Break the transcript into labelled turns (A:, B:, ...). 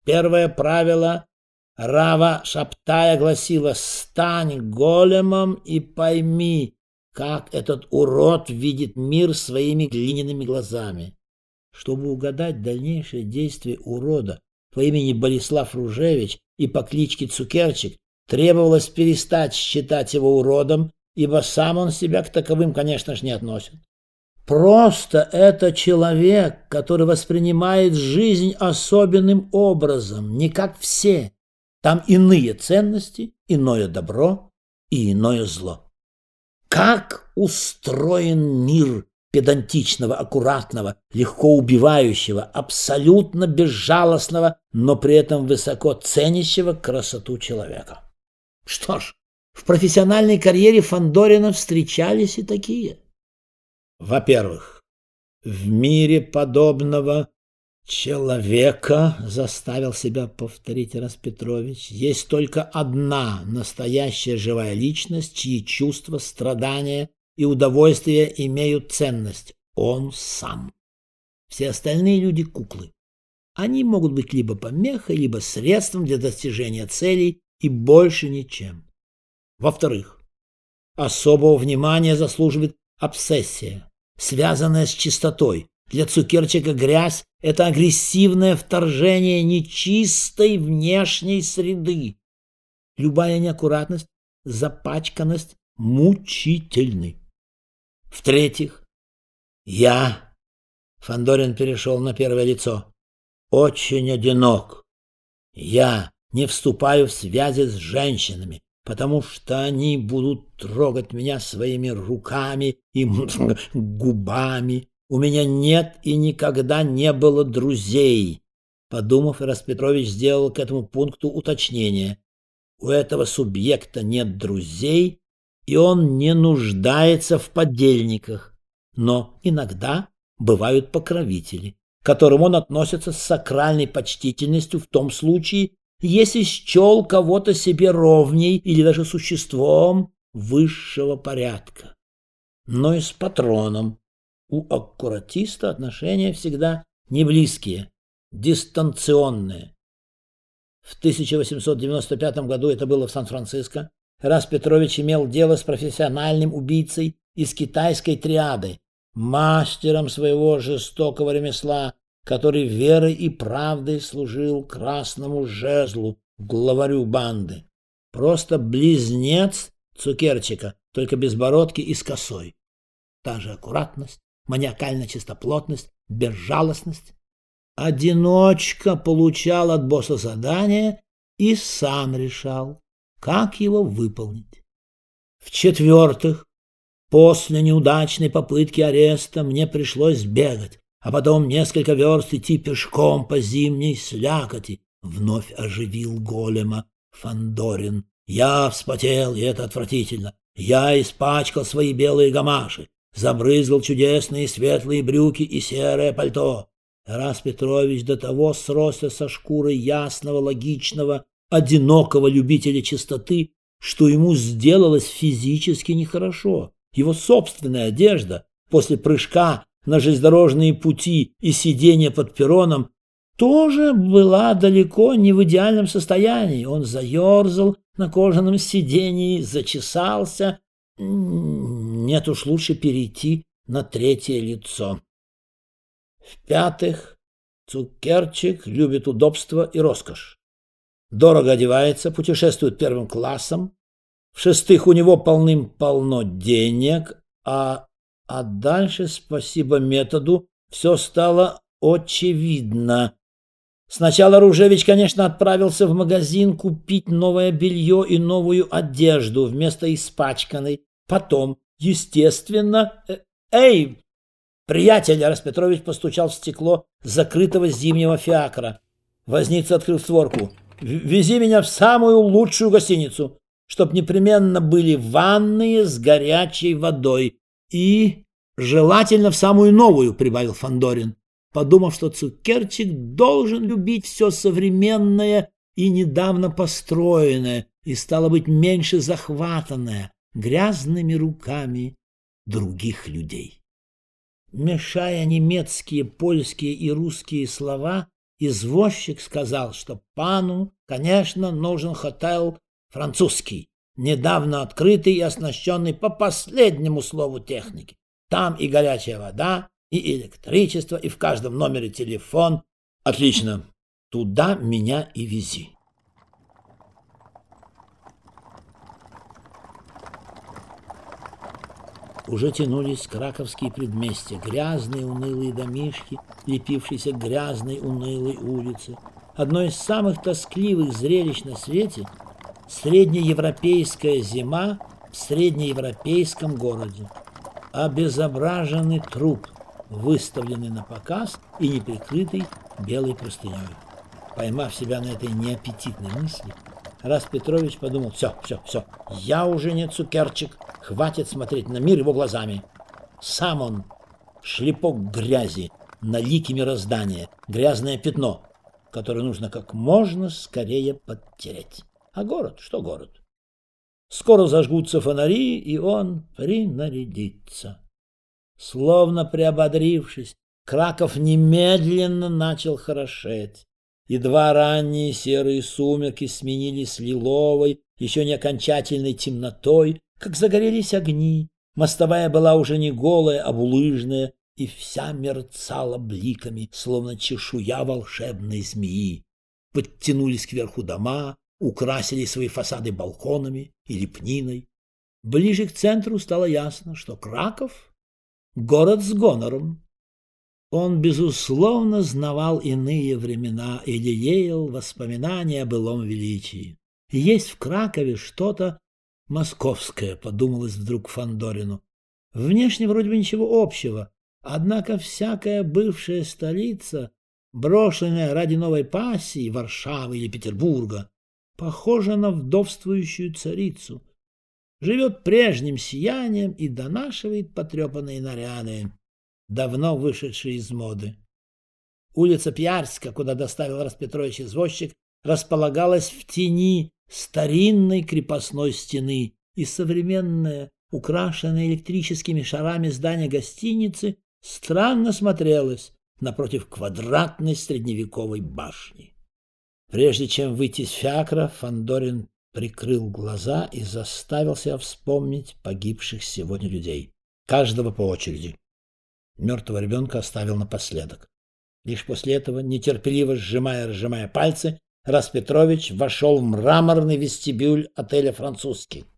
A: Первое правило Рава Шабтая гласило: «Стань големом и пойми, как этот урод видит мир своими глиняными глазами». Чтобы угадать дальнейшие действия урода по имени Болеслав Ружевич и по кличке Цукерчик, требовалось перестать считать его уродом, ибо сам он себя к таковым, конечно же, не относит. Просто это человек, который воспринимает жизнь особенным образом, не как все. Там иные ценности, иное добро и иное зло. Как устроен мир педантичного, аккуратного, легко убивающего, абсолютно безжалостного, но при этом высоко ценящего красоту человека. Что ж, в профессиональной карьере Фандорина встречались и такие. Во-первых, в мире подобного человека, заставил себя повторить Распетрович, есть только одна настоящая живая личность, чьи чувства, страдания и удовольствия имеют ценность – он сам. Все остальные люди – куклы. Они могут быть либо помехой, либо средством для достижения целей и больше ничем. Во-вторых, особого внимания заслуживает обсессия, связанная с чистотой. Для Цукерчика грязь – это агрессивное вторжение нечистой внешней среды. Любая неаккуратность, запачканность мучительны. В-третьих, Фандорин перешел на первое лицо, очень одинок. Я не вступаю в связи с женщинами, потому что они будут трогать меня своими руками и губами. У меня нет и никогда не было друзей. Подумав, Распетрович сделал к этому пункту уточнение. У этого субъекта нет друзей, и он не нуждается в подельниках. Но иногда бывают покровители, к которым он относится с сакральной почтительностью в том случае, если счел кого-то себе ровней или даже существом высшего порядка. Но и с патроном у аккуратиста отношения всегда не близкие, дистанционные. В 1895 году, это было в Сан-Франциско, Распетрович имел дело с профессиональным убийцей из китайской триады, мастером своего жестокого ремесла, который верой и правдой служил красному жезлу, главарю банды. Просто близнец Цукерчика, только без бородки и с косой. Та же аккуратность, маниакальная чистоплотность, безжалостность. Одиночка получал от босса задание и сам решал, как его выполнить. В-четвертых, после неудачной попытки ареста мне пришлось бегать, а потом несколько верст идти пешком по зимней слякоти. Вновь оживил голема Фандорин. Я вспотел, и это отвратительно. Я испачкал свои белые гамаши, забрызгал чудесные светлые брюки и серое пальто. Распетрович до того сросся со шкурой ясного, логичного, одинокого любителя чистоты, что ему сделалось физически нехорошо. Его собственная одежда после прыжка на железнодорожные пути и сидения под перроном тоже была далеко не в идеальном состоянии. Он заерзал на кожаном сидении, зачесался. Нет уж, лучше перейти на третье лицо. В-пятых, Цукерчик любит удобство и роскошь. Дорого одевается, путешествует первым классом. В-шестых, у него полным-полно денег, а дальше, спасибо методу, все стало очевидно. Сначала Ружевич, конечно, отправился в магазин купить новое белье и новую одежду вместо испачканной. Потом, естественно... «Эй, приятель!» — Распетрович постучал в стекло закрытого зимнего фиакра. Возница открыл створку. «Вези меня в самую лучшую гостиницу, чтоб непременно были ванные с горячей водой. И желательно в самую новую», — прибавил Фандорин, подумав, что Цукерчик должен любить все современное и недавно построенное, и, стало быть, меньше захватанное грязными руками других людей. Мешая немецкие, польские и русские слова, Извозчик сказал, что пану, конечно, нужен хотел французский, недавно открытый и оснащенный по последнему слову техники. Там и горячая вода, и электричество, и в каждом номере телефон. Отлично, туда меня и вези. Уже тянулись краковские предместья, грязные унылые домишки, лепившиеся к грязной унылой улице. Одно из самых тоскливых зрелищ на свете – среднеевропейская зима в среднеевропейском городе. Обезображенный труп, выставленный на показ и неприкрытый белой простыней. Поймав себя на этой неаппетитной мысли, Рас Петрович подумал: все, я уже не цукерчик, хватит смотреть на мир его глазами. Сам он шлепок грязи на лике мироздания, грязное пятно, которое нужно как можно скорее подтереть. А город, что город? Скоро зажгутся фонари, и он принарядится. Словно приободрившись, Краков немедленно начал хорошеть. Едва ранние серые сумерки сменились лиловой, еще не окончательной темнотой, как загорелись огни. Мостовая была уже не голая, а булыжная, и вся мерцала бликами, словно чешуя волшебной змеи. Подтянулись кверху дома, украсили свои фасады балконами и лепниной. Ближе к центру стало ясно, что Краков — город с гонором. Он, безусловно, знавал иные времена и лелеял воспоминания о былом величии. И есть в Кракове что-то московское, подумалось вдруг Фандорину. Внешне вроде бы ничего общего, однако всякая бывшая столица, брошенная ради новой пассии Варшавы или Петербурга, похожа на вдовствующую царицу. Живет прежним сиянием и донашивает потрепанные наряды, давно вышедшие из моды. Улица Пиярска, куда доставил Рас Петрович извозчик, располагалась в тени старинной крепостной стены, и современное, украшенное электрическими шарами здание гостиницы странно смотрелось напротив квадратной средневековой башни. Прежде чем выйти из фиакра, Фандорин прикрыл глаза и заставил себя вспомнить погибших сегодня людей. Каждого по очереди. Мертвого ребенка оставил напоследок. Лишь после этого, нетерпеливо сжимая и разжимая пальцы, Рас Петрович вошел в мраморный вестибюль отеля «Французский».